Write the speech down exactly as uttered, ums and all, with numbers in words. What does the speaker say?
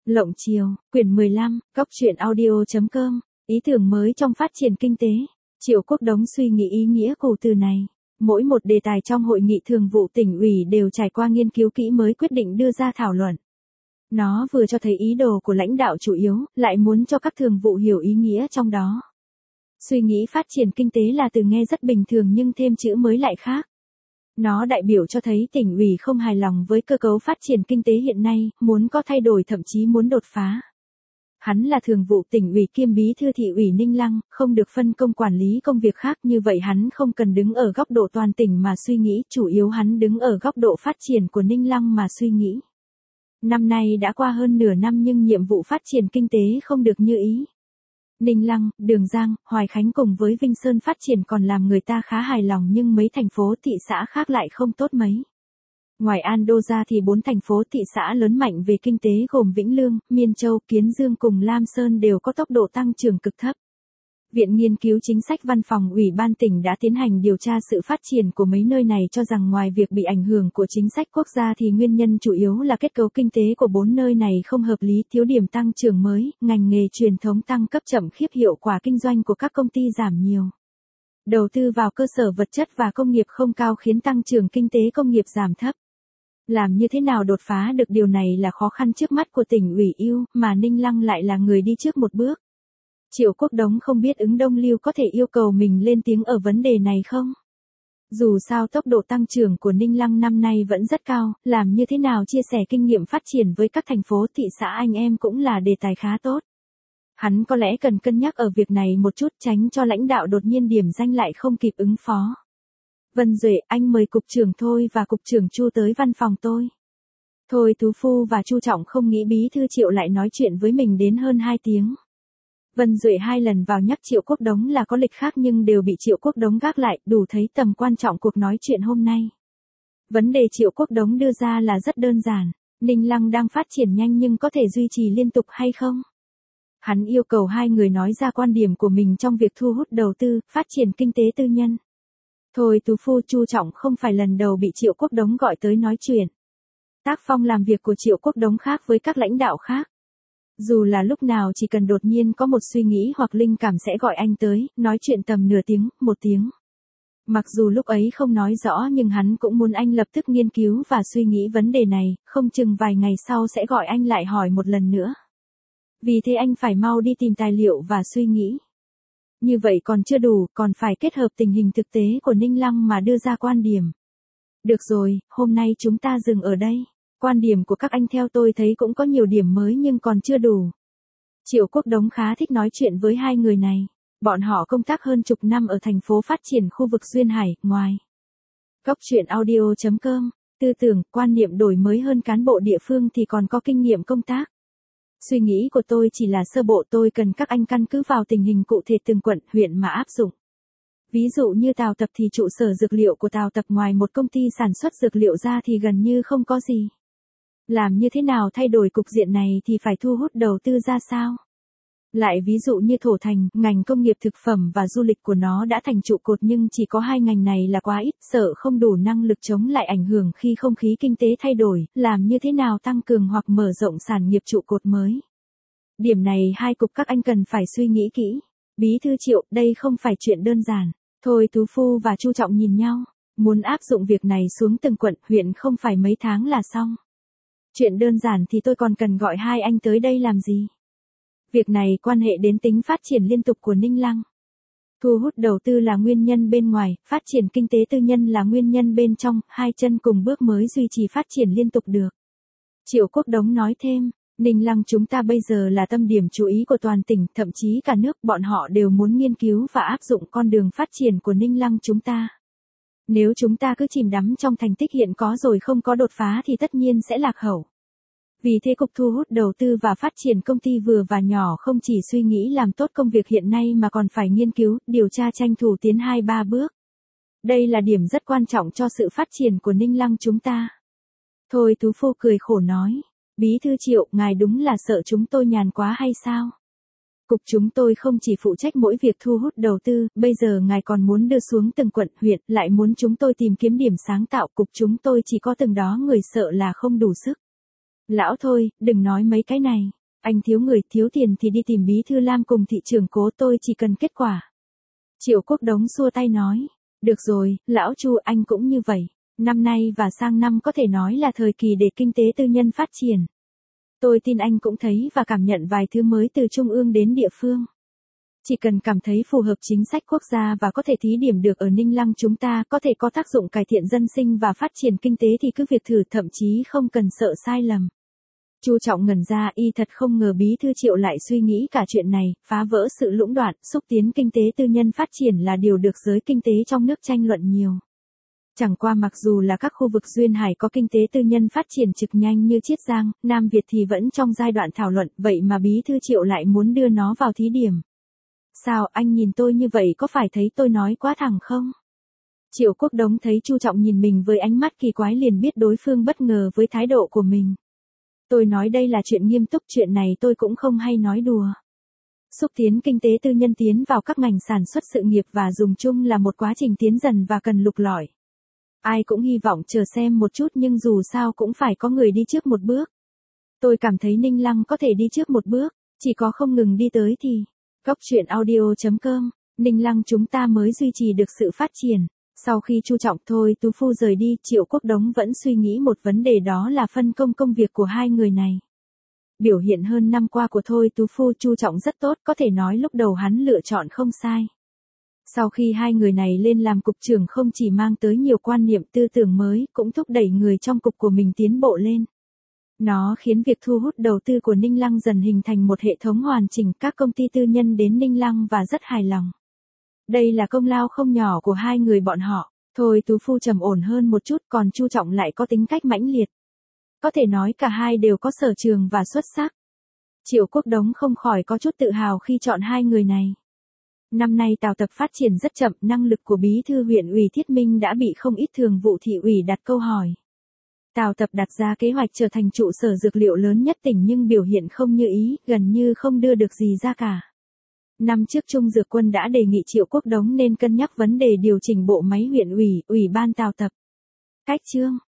Lộng chiều, quyển mười lăm, góc truyện audio chấm com, ý tưởng mới trong phát triển kinh tế. Triệu Quốc Đống suy nghĩ ý nghĩa cổ từ này. Mỗi một đề tài trong hội nghị thường vụ tỉnh ủy đều trải qua nghiên cứu kỹ mới quyết định đưa ra thảo luận. Nó vừa cho thấy ý đồ của lãnh đạo chủ yếu, lại muốn cho các thường vụ hiểu ý nghĩa trong đó. Suy nghĩ phát triển kinh tế là từ nghe rất bình thường nhưng thêm chữ mới lại khác. Nó đại biểu cho thấy tỉnh ủy không hài lòng với cơ cấu phát triển kinh tế hiện nay, muốn có thay đổi thậm chí muốn đột phá. Hắn là thường vụ tỉnh ủy kiêm bí thư thị ủy Ninh Lăng, không được phân công quản lý công việc khác, như vậy hắn không cần đứng ở góc độ toàn tỉnh mà suy nghĩ, chủ yếu hắn đứng ở góc độ phát triển của Ninh Lăng mà suy nghĩ. Năm nay đã qua hơn nửa năm nhưng nhiệm vụ phát triển kinh tế không được như ý. Ninh Lăng, Đường Giang, Hoài Khánh cùng với Vinh Sơn phát triển còn làm người ta khá hài lòng nhưng mấy thành phố thị xã khác lại không tốt mấy. Ngoài An Đô ra thì bốn thành phố thị xã lớn mạnh về kinh tế gồm Vĩnh Lương, Miên Châu, Kiến Dương cùng Lam Sơn đều có tốc độ tăng trưởng cực thấp. Viện Nghiên cứu Chính sách Văn phòng Ủy ban tỉnh đã tiến hành điều tra sự phát triển của mấy nơi này cho rằng ngoài việc bị ảnh hưởng của chính sách quốc gia thì nguyên nhân chủ yếu là kết cấu kinh tế của bốn nơi này không hợp lý, thiếu điểm tăng trưởng mới, ngành nghề truyền thống tăng cấp chậm khiếp, hiệu quả kinh doanh của các công ty giảm nhiều. Đầu tư vào cơ sở vật chất và công nghiệp không cao khiến tăng trưởng kinh tế công nghiệp giảm thấp. Làm như thế nào đột phá được điều này là khó khăn trước mắt của tỉnh ủy yêu, mà Ninh Lăng lại là người đi trước một bước. Triệu Quốc Đống không biết ứng Đông Lưu có thể yêu cầu mình lên tiếng ở vấn đề này không? Dù sao tốc độ tăng trưởng của Ninh Lăng năm nay vẫn rất cao, làm như thế nào chia sẻ kinh nghiệm phát triển với các thành phố thị xã anh em cũng là đề tài khá tốt. Hắn có lẽ cần cân nhắc ở việc này một chút, tránh cho lãnh đạo đột nhiên điểm danh lại không kịp ứng phó. Vân Duệ, anh mời cục trưởng Thôi và cục trưởng Chu tới văn phòng tôi. Thôi Tú Phu và Chu Trọng không nghĩ bí thư Triệu lại nói chuyện với mình đến hơn hai tiếng. Vân Duệ hai lần vào nhắc Triệu Quốc Đống là có lịch khác nhưng đều bị Triệu Quốc Đống gác lại, đủ thấy tầm quan trọng cuộc nói chuyện hôm nay. Vấn đề Triệu Quốc Đống đưa ra là rất đơn giản, Ninh Lăng đang phát triển nhanh nhưng có thể duy trì liên tục hay không? Hắn yêu cầu hai người nói ra quan điểm của mình trong việc thu hút đầu tư, phát triển kinh tế tư nhân. Thôi Tú Phu, Chu Trọng không phải lần đầu bị Triệu Quốc Đống gọi tới nói chuyện. Tác phong làm việc của Triệu Quốc Đống khác với các lãnh đạo khác. Dù là lúc nào chỉ cần đột nhiên có một suy nghĩ hoặc linh cảm sẽ gọi anh tới, nói chuyện tầm nửa tiếng, một tiếng. Mặc dù lúc ấy không nói rõ nhưng hắn cũng muốn anh lập tức nghiên cứu và suy nghĩ vấn đề này, không chừng vài ngày sau sẽ gọi anh lại hỏi một lần nữa. Vì thế anh phải mau đi tìm tài liệu và suy nghĩ. Như vậy còn chưa đủ, còn phải kết hợp tình hình thực tế của Ninh Lăng mà đưa ra quan điểm. Được rồi, hôm nay chúng ta dừng ở đây. Quan điểm của các anh theo tôi thấy cũng có nhiều điểm mới nhưng còn chưa đủ. Triệu Quốc Đống khá thích nói chuyện với hai người này. Bọn họ công tác hơn chục năm ở thành phố phát triển khu vực Duyên Hải, ngoài. Góc truyện audio chấm com, tư tưởng, quan niệm đổi mới hơn cán bộ địa phương thì còn có kinh nghiệm công tác. Suy nghĩ của tôi chỉ là sơ bộ, tôi cần các anh căn cứ vào tình hình cụ thể từng quận, huyện mà áp dụng. Ví dụ như Tào Tập thì trụ sở dược liệu của Tào Tập ngoài một công ty sản xuất dược liệu ra thì gần như không có gì. Làm như thế nào thay đổi cục diện này thì phải thu hút đầu tư ra sao? Lại ví dụ như Thổ Thành, ngành công nghiệp thực phẩm và du lịch của nó đã thành trụ cột nhưng chỉ có hai ngành này là quá ít, sợ không đủ năng lực chống lại ảnh hưởng khi không khí kinh tế thay đổi, làm như thế nào tăng cường hoặc mở rộng sản nghiệp trụ cột mới. Điểm này hai cục các anh cần phải suy nghĩ kỹ. Bí thư Triệu, đây không phải chuyện đơn giản. Thôi Tú Phu và Chu Trọng nhìn nhau, muốn áp dụng việc này xuống từng quận, huyện không phải mấy tháng là xong. Chuyện đơn giản thì tôi còn cần gọi hai anh tới đây làm gì? Việc này quan hệ đến tính phát triển liên tục của Ninh Lăng. Thu hút đầu tư là nguyên nhân bên ngoài, phát triển kinh tế tư nhân là nguyên nhân bên trong, hai chân cùng bước mới duy trì phát triển liên tục được. Triệu Quốc Đống nói thêm, Ninh Lăng chúng ta bây giờ là tâm điểm chú ý của toàn tỉnh, thậm chí cả nước, bọn họ đều muốn nghiên cứu và áp dụng con đường phát triển của Ninh Lăng chúng ta. Nếu chúng ta cứ chìm đắm trong thành tích hiện có rồi không có đột phá thì tất nhiên sẽ lạc hậu. Vì thế Cục Thu hút đầu tư và phát triển công ty vừa và nhỏ không chỉ suy nghĩ làm tốt công việc hiện nay mà còn phải nghiên cứu, điều tra tranh thủ tiến hai ba bước. Đây là điểm rất quan trọng cho sự phát triển của Ninh Lăng chúng ta. Thôi Tú Phu cười khổ nói, Bí thư Triệu, ngài đúng là sợ chúng tôi nhàn quá hay sao? Cục chúng tôi không chỉ phụ trách mỗi việc thu hút đầu tư, bây giờ ngài còn muốn đưa xuống từng quận, huyện, lại muốn chúng tôi tìm kiếm điểm sáng tạo, cục chúng tôi chỉ có từng đó người sợ là không đủ sức. Lão Thôi, đừng nói mấy cái này. Anh thiếu người, thiếu tiền thì đi tìm bí thư Lam cùng thị trưởng Cố, tôi chỉ cần kết quả. Triệu Quốc Đống xua tay nói. Được rồi, lão Chu, anh cũng như vậy. Năm nay và sang năm có thể nói là thời kỳ để kinh tế tư nhân phát triển. Tôi tin anh cũng thấy và cảm nhận vài thứ mới từ trung ương đến địa phương. Chỉ cần cảm thấy phù hợp chính sách quốc gia và có thể thí điểm được ở Ninh Lăng chúng ta, có thể có tác dụng cải thiện dân sinh và phát triển kinh tế thì cứ việc thử, thậm chí không cần sợ sai lầm. Chu Trọng ngẩn ra, y thật không ngờ bí thư Triệu lại suy nghĩ cả chuyện này, phá vỡ sự lũng đoạn, xúc tiến kinh tế tư nhân phát triển là điều được giới kinh tế trong nước tranh luận nhiều. Chẳng qua mặc dù là các khu vực duyên hải có kinh tế tư nhân phát triển trực nhanh như Chiết Giang, Nam Việt thì vẫn trong giai đoạn thảo luận, vậy mà bí thư Triệu lại muốn đưa nó vào thí điểm. Sao anh nhìn tôi như vậy, có phải thấy tôi nói quá thẳng không? Triệu Quốc Đống thấy Chu Trọng nhìn mình với ánh mắt kỳ quái liền biết đối phương bất ngờ với thái độ của mình. Tôi nói đây là chuyện nghiêm túc, chuyện này tôi cũng không hay nói đùa. Xúc tiến kinh tế tư nhân tiến vào các ngành sản xuất sự nghiệp và dùng chung là một quá trình tiến dần và cần lục lọi. Ai cũng hy vọng chờ xem một chút nhưng dù sao cũng phải có người đi trước một bước. Tôi cảm thấy Ninh Lăng có thể đi trước một bước, chỉ có không ngừng đi tới thì. Cốc truyện audio chấm com, Ninh Lăng chúng ta mới duy trì được sự phát triển. Sau khi Chu Trọng Thôi Tú Phu rời đi, Triệu Quốc Đống vẫn suy nghĩ một vấn đề, đó là phân công công việc của hai người này. Biểu hiện hơn năm qua của Thôi Tú Phu, Chu Trọng rất tốt, có thể nói lúc đầu hắn lựa chọn không sai. Sau khi hai người này lên làm cục trưởng không chỉ mang tới nhiều quan niệm tư tưởng mới, cũng thúc đẩy người trong cục của mình tiến bộ lên. Nó khiến việc thu hút đầu tư của Ninh Lăng dần hình thành một hệ thống hoàn chỉnh, các công ty tư nhân đến Ninh Lăng và rất hài lòng. Đây là công lao không nhỏ của hai người bọn họ. Thôi Tú Phu trầm ổn hơn một chút, còn Chu Trọng lại có tính cách mãnh liệt. Có thể nói cả hai đều có sở trường và xuất sắc. Triệu Quốc Đống không khỏi có chút tự hào khi chọn hai người này. Năm nay Tào Tập phát triển rất chậm, năng lực của bí thư huyện ủy Thiết Minh đã bị không ít thường vụ thị ủy đặt câu hỏi. Tào Tập đặt ra kế hoạch trở thành trụ sở dược liệu lớn nhất tỉnh nhưng biểu hiện không như ý, gần như không đưa được gì ra cả. Năm trước Trung Dược Quân đã đề nghị Triệu Quốc Đống nên cân nhắc vấn đề điều chỉnh bộ máy huyện ủy, ủy ban Tào Tập. Cách chương